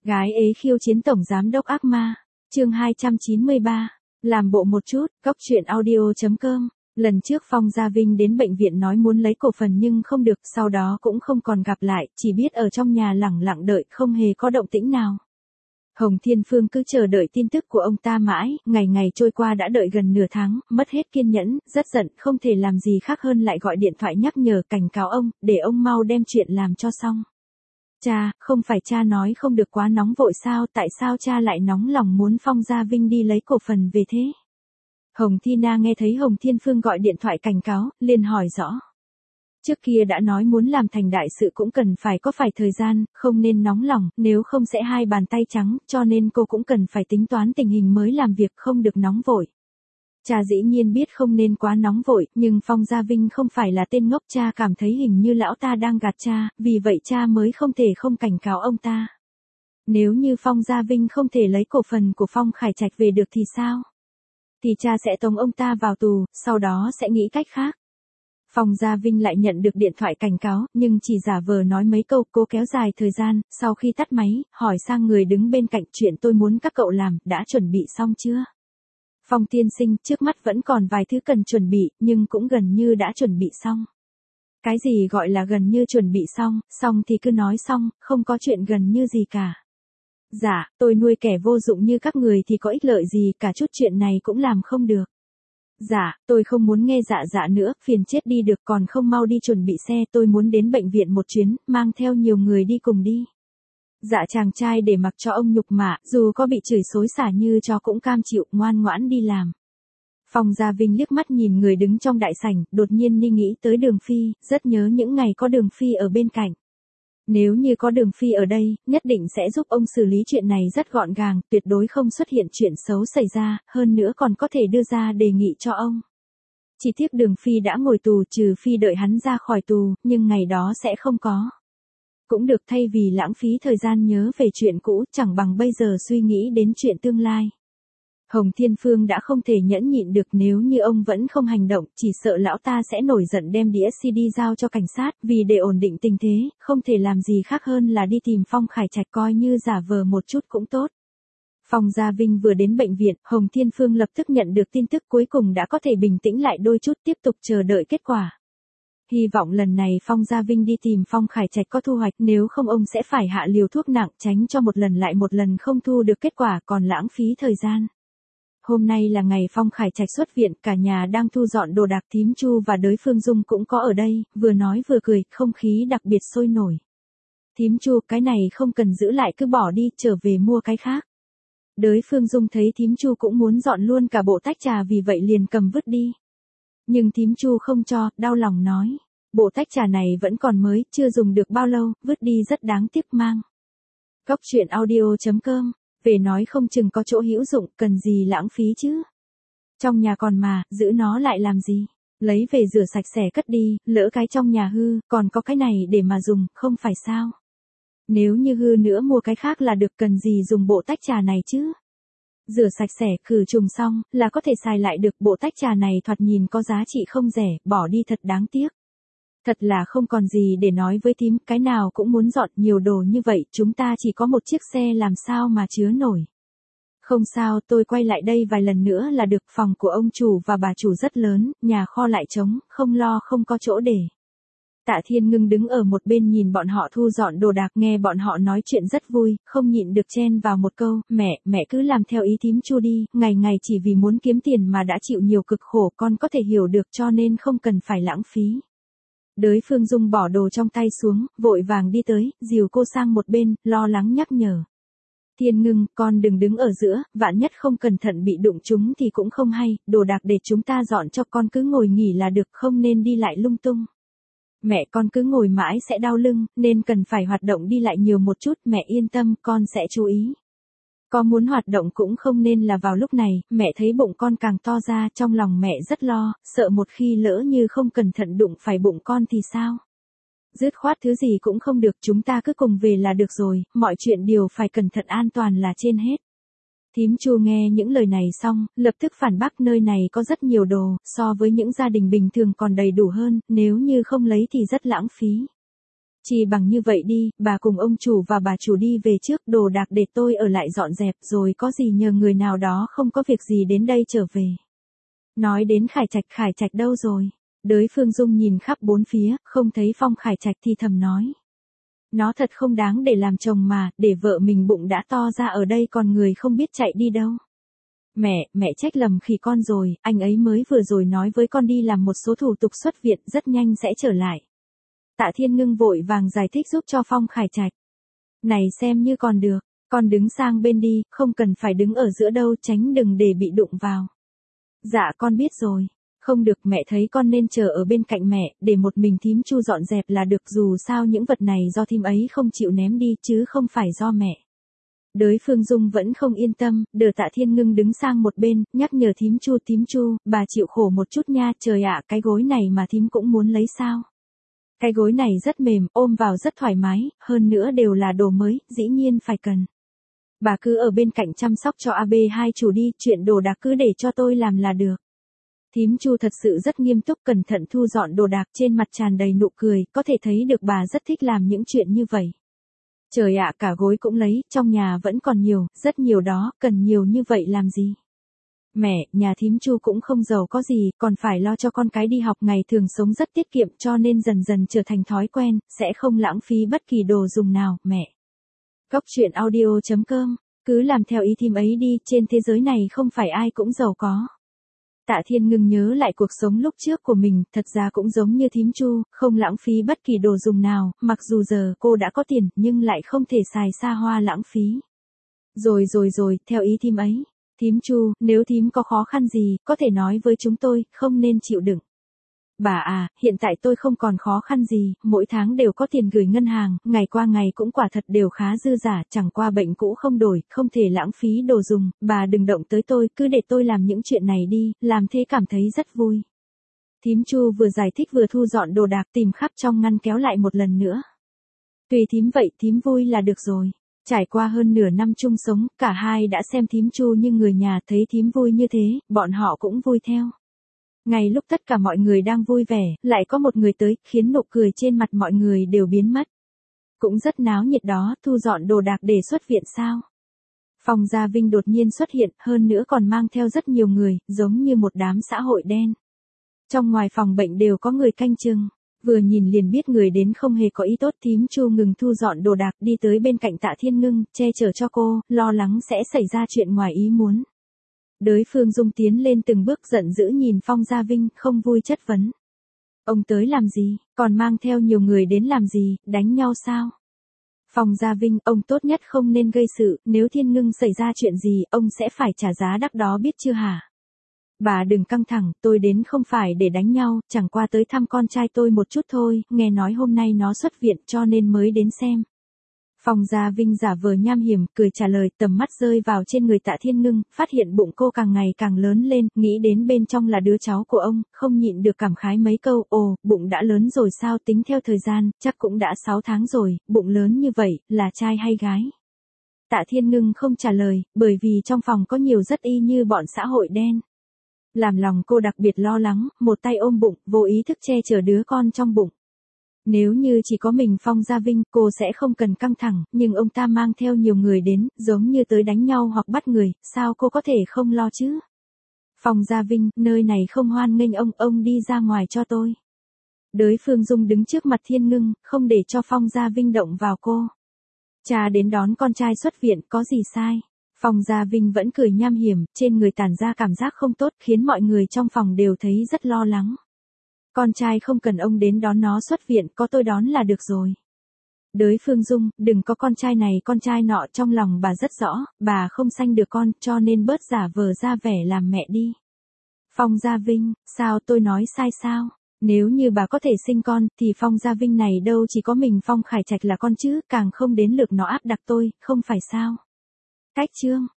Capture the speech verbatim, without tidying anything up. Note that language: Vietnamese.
Gái ế khiêu chiến tổng giám đốc ác ma. Chương hai trăm chín mươi ba. Làm bộ một chút, cóc truyện audio chấm com. Lần trước Phong Gia Vinh đến bệnh viện nói muốn lấy cổ phần nhưng không được, sau đó cũng không còn gặp lại, chỉ biết ở trong nhà lẳng lặng đợi, không hề có động tĩnh nào. Hồng Thiên Phương cứ chờ đợi tin tức của ông ta mãi, ngày ngày trôi qua đã đợi gần nửa tháng, mất hết kiên nhẫn, rất giận, không thể làm gì khác hơn lại gọi điện thoại nhắc nhở cảnh cáo ông, để ông mau đem chuyện làm cho xong. Cha, không phải cha nói không được quá nóng vội sao, tại sao cha lại nóng lòng muốn Phong Gia Vinh đi lấy cổ phần về thế? Hồng Thi Na nghe thấy Hồng Thiên Phương gọi điện thoại cảnh cáo, liền hỏi rõ. Trước kia đã nói muốn làm thành đại sự cũng cần phải có phải thời gian, không nên nóng lòng, nếu không sẽ hai bàn tay trắng, cho nên cô cũng cần phải tính toán tình hình mới làm việc, không được nóng vội. Cha dĩ nhiên biết không nên quá nóng vội, nhưng Phong Gia Vinh không phải là tên ngốc, cha cảm thấy hình như lão ta đang gạt cha, vì vậy cha mới không thể không cảnh cáo ông ta. Nếu như Phong Gia Vinh không thể lấy cổ phần của Phong Khải Trạch về được thì sao? Thì cha sẽ tống ông ta vào tù, sau đó sẽ nghĩ cách khác. Phong Gia Vinh lại nhận được điện thoại cảnh cáo, nhưng chỉ giả vờ nói mấy câu, cố kéo dài thời gian, sau khi tắt máy, hỏi sang người đứng bên cạnh, chuyện tôi muốn các cậu làm, đã chuẩn bị xong chưa? Phong tiên sinh, trước mắt vẫn còn vài thứ cần chuẩn bị, nhưng cũng gần như đã chuẩn bị xong. Cái gì gọi là gần như chuẩn bị xong, xong thì cứ nói xong, không có chuyện gần như gì cả. Dạ, tôi nuôi kẻ vô dụng như các người thì có ích lợi gì, cả chút chuyện này cũng làm không được. Dạ, tôi không muốn nghe dạ dạ nữa, phiền chết đi được, còn không mau đi chuẩn bị xe, tôi muốn đến bệnh viện một chuyến, mang theo nhiều người đi cùng đi. Dạ chàng trai để mặc cho ông nhục mạ, dù có bị chửi xối xả như cho cũng cam chịu, ngoan ngoãn đi làm. Phong Gia Vinh liếc mắt nhìn người đứng trong đại sảnh, đột nhiên đi nghĩ tới Đường Phi, rất nhớ những ngày có Đường Phi ở bên cạnh. Nếu như có Đường Phi ở đây, nhất định sẽ giúp ông xử lý chuyện này rất gọn gàng, tuyệt đối không xuất hiện chuyện xấu xảy ra, hơn nữa còn có thể đưa ra đề nghị cho ông. Chỉ tiếc Đường Phi đã ngồi tù, trừ phi đợi hắn ra khỏi tù, nhưng ngày đó sẽ không có. Cũng được, thay vì lãng phí thời gian nhớ về chuyện cũ, chẳng bằng bây giờ suy nghĩ đến chuyện tương lai. Hồng Thiên Phương đã không thể nhẫn nhịn được, nếu như ông vẫn không hành động, chỉ sợ lão ta sẽ nổi giận đem đĩa xê đê giao cho cảnh sát, vì để ổn định tình thế, không thể làm gì khác hơn là đi tìm Phong Khải Trạch, coi như giả vờ một chút cũng tốt. Phong Gia Vinh vừa đến bệnh viện, Hồng Thiên Phương lập tức nhận được tin tức, cuối cùng đã có thể bình tĩnh lại đôi chút, tiếp tục chờ đợi kết quả. Hy vọng lần này Phong Gia Vinh đi tìm Phong Khải Trạch có thu hoạch, nếu không ông sẽ phải hạ liều thuốc nặng, tránh cho một lần lại một lần không thu được kết quả, còn lãng phí thời gian. Hôm nay là ngày Phong Khải Trạch xuất viện, cả nhà đang thu dọn đồ đạc, thím Chu và đới Phương Dung cũng có ở đây, vừa nói vừa cười, không khí đặc biệt sôi nổi. Thím Chu, cái này không cần giữ lại, cứ bỏ đi, trở về mua cái khác. Đới Phương Dung thấy thím Chu cũng muốn dọn luôn cả bộ tách trà, vì vậy liền cầm vứt đi. Nhưng thím Chu không cho, đau lòng nói, bộ tách trà này vẫn còn mới, chưa dùng được bao lâu, vứt đi rất đáng tiếc, mang. Cóc truyện audio chấm com. Về nói không chừng có chỗ hữu dụng, cần gì lãng phí chứ. Trong nhà còn mà, giữ nó lại làm gì. Lấy về rửa sạch sẽ cất đi, lỡ cái trong nhà hư, còn có cái này để mà dùng, không phải sao. Nếu như hư nữa mua cái khác là được, cần gì dùng bộ tách trà này chứ. Rửa sạch sẽ, khử trùng xong, là có thể xài lại được, bộ tách trà này thoạt nhìn có giá trị không rẻ, bỏ đi thật đáng tiếc. Thật là không còn gì để nói với thím, cái nào cũng muốn dọn, nhiều đồ như vậy, chúng ta chỉ có một chiếc xe làm sao mà chứa nổi. Không sao, tôi quay lại đây vài lần nữa là được, phòng của ông chủ và bà chủ rất lớn, nhà kho lại trống, không lo không có chỗ để. Tạ Thiên Ngưng đứng ở một bên nhìn bọn họ thu dọn đồ đạc, nghe bọn họ nói chuyện rất vui, không nhịn được chen vào một câu, mẹ, mẹ cứ làm theo ý thím Chu đi, ngày ngày chỉ vì muốn kiếm tiền mà đã chịu nhiều cực khổ, con có thể hiểu được, cho nên không cần phải lãng phí. Đới Phương Dung bỏ đồ trong tay xuống, vội vàng đi tới, dìu cô sang một bên, lo lắng nhắc nhở. Thiên Ngưng, con đừng đứng ở giữa, vạn nhất không cẩn thận bị đụng chúng thì cũng không hay, đồ đạc để chúng ta dọn cho, con cứ ngồi nghỉ là được, không nên đi lại lung tung. Mẹ, con cứ ngồi mãi sẽ đau lưng, nên cần phải hoạt động đi lại nhiều một chút, mẹ yên tâm, con sẽ chú ý. Có muốn hoạt động cũng không nên là vào lúc này, mẹ thấy bụng con càng to ra, trong lòng mẹ rất lo, sợ một khi lỡ như không cẩn thận đụng phải bụng con thì sao? Dứt khoát thứ gì cũng không được, chúng ta cứ cùng về là được rồi, mọi chuyện đều phải cẩn thận, an toàn là trên hết. Thím Chu nghe những lời này xong, lập tức phản bác, nơi này có rất nhiều đồ, so với những gia đình bình thường còn đầy đủ hơn, nếu như không lấy thì rất lãng phí. Chỉ bằng như vậy đi, bà cùng ông chủ và bà chủ đi về trước, đồ đạc để tôi ở lại dọn dẹp, rồi có gì nhờ người nào đó không có việc gì đến đây trở về. Nói đến Khải Trạch, Khải Trạch đâu rồi? Đới Phương Dung nhìn khắp bốn phía, không thấy Phong Khải Trạch thì thầm nói. Nó thật không đáng để làm chồng mà, để vợ mình bụng đã to ra ở đây còn người không biết chạy đi đâu. Mẹ, mẹ trách lầm khỉ con rồi, anh ấy mới vừa rồi nói với con đi làm một số thủ tục xuất viện, rất nhanh sẽ trở lại. Tạ Thiên Ngưng vội vàng giải thích giúp cho Phong Khải Trạch. Này xem như còn được, con đứng sang bên đi, không cần phải đứng ở giữa đâu, tránh đừng để bị đụng vào. Dạ con biết rồi. Không được, mẹ thấy con nên chờ ở bên cạnh mẹ, để một mình thím Chu dọn dẹp là được, dù sao những vật này do thím ấy không chịu ném đi chứ không phải do mẹ. Đới Phương Dung vẫn không yên tâm, đỡ Tạ Thiên Ngưng đứng sang một bên, nhắc nhở thím Chu, thím Chu, bà chịu khổ một chút nha, trời ạ, cái gối này mà thím cũng muốn lấy sao? Cái gối này rất mềm, ôm vào rất thoải mái, hơn nữa đều là đồ mới, dĩ nhiên phải cần. Bà cứ ở bên cạnh chăm sóc cho a bê hai chủ đi, chuyện đồ đạc cứ để cho tôi làm là được. Thím Chu thật sự rất nghiêm túc cẩn thận thu dọn đồ đạc, trên mặt tràn đầy nụ cười, có thể thấy được bà rất thích làm những chuyện như vậy. Trời ạ, cả gối cũng lấy, trong nhà vẫn còn nhiều, rất nhiều đó, cần nhiều như vậy làm gì? Mẹ, nhà thím Chu cũng không giàu có gì, còn phải lo cho con cái đi học, ngày thường sống rất tiết kiệm, cho nên dần dần trở thành thói quen, sẽ không lãng phí bất kỳ đồ dùng nào, mẹ. Cốc truyện audio chấm com, cứ làm theo ý thím ấy đi, trên thế giới này không phải ai cũng giàu có. Tạ Thiên Ngưng nhớ lại cuộc sống lúc trước của mình, thật ra cũng giống như thím Chu, không lãng phí bất kỳ đồ dùng nào, mặc dù giờ cô đã có tiền, nhưng lại không thể xài xa hoa lãng phí. Rồi rồi rồi, theo ý thím ấy. Thím Chu, nếu thím có khó khăn gì, có thể nói với chúng tôi, không nên chịu đựng. Bà à, hiện tại tôi không còn khó khăn gì, mỗi tháng đều có tiền gửi ngân hàng, ngày qua ngày cũng quả thật đều khá dư giả, chẳng qua bệnh cũ không đổi, không thể lãng phí đồ dùng, bà đừng động tới tôi, cứ để tôi làm những chuyện này đi, làm thế cảm thấy rất vui. Thím Chu vừa giải thích vừa thu dọn đồ đạc, tìm khắp trong ngăn kéo lại một lần nữa. Tùy thím vậy, thím vui là được rồi. Trải qua hơn nửa năm chung sống, cả hai đã xem thím Chu như người nhà, thấy thím vui như thế, bọn họ cũng vui theo. Ngay lúc tất cả mọi người đang vui vẻ, lại có một người tới, khiến nụ cười trên mặt mọi người đều biến mất. Cũng rất náo nhiệt đó, thu dọn đồ đạc để xuất viện sao? Phong Gia Vinh đột nhiên xuất hiện, hơn nữa còn mang theo rất nhiều người, giống như một đám xã hội đen. Trong ngoài phòng bệnh đều có người canh chừng. Vừa nhìn liền biết người đến không hề có ý tốt, thím Chu ngừng thu dọn đồ đạc, đi tới bên cạnh Tạ Thiên Ngưng, che chở cho cô, lo lắng sẽ xảy ra chuyện ngoài ý muốn. Đới Phương Dung tiến lên từng bước giận dữ nhìn Phong Gia Vinh, không vui chất vấn. Ông tới làm gì, còn mang theo nhiều người đến làm gì, đánh nhau sao? Phong Gia Vinh, ông tốt nhất không nên gây sự, nếu Thiên Ngưng xảy ra chuyện gì, ông sẽ phải trả giá đắt đó biết chưa hả? Bà đừng căng thẳng, tôi đến không phải để đánh nhau, chẳng qua tới thăm con trai tôi một chút thôi, nghe nói hôm nay nó xuất viện cho nên mới đến xem. Phong Gia Vinh giả vờ nham hiểm, cười trả lời, tầm mắt rơi vào trên người Tạ Thiên Ngưng, phát hiện bụng cô càng ngày càng lớn lên, nghĩ đến bên trong là đứa cháu của ông, không nhịn được cảm khái mấy câu, ồ, bụng đã lớn rồi sao, tính theo thời gian, chắc cũng đã sáu tháng rồi, bụng lớn như vậy, là trai hay gái? Tạ Thiên Ngưng không trả lời, bởi vì trong phòng có nhiều rất y như bọn xã hội đen. Làm lòng cô đặc biệt lo lắng, một tay ôm bụng, vô ý thức che chở đứa con trong bụng. Nếu như chỉ có mình Phong Gia Vinh, cô sẽ không cần căng thẳng, nhưng ông ta mang theo nhiều người đến, giống như tới đánh nhau hoặc bắt người, sao cô có thể không lo chứ? Phong Gia Vinh, nơi này không hoan nghênh ông, ông đi ra ngoài cho tôi. Đới Phương Dung đứng trước mặt Thiên Ngưng, không để cho Phong Gia Vinh động vào cô. Cha đến đón con trai xuất viện, có gì sai? Phong Gia Vinh vẫn cười nham hiểm, trên người tản ra cảm giác không tốt, khiến mọi người trong phòng đều thấy rất lo lắng. Con trai không cần ông đến đón nó xuất viện, có tôi đón là được rồi. Đới Phương Dung, đừng có con trai này con trai nọ, trong lòng bà rất rõ, bà không sanh được con, cho nên bớt giả vờ ra vẻ làm mẹ đi. Phong Gia Vinh, sao tôi nói sai sao? Nếu như bà có thể sinh con, thì Phong Gia Vinh này đâu chỉ có mình Phong Khải Trạch là con chứ, càng không đến lượt nó áp đặt tôi, không phải sao? Cách chương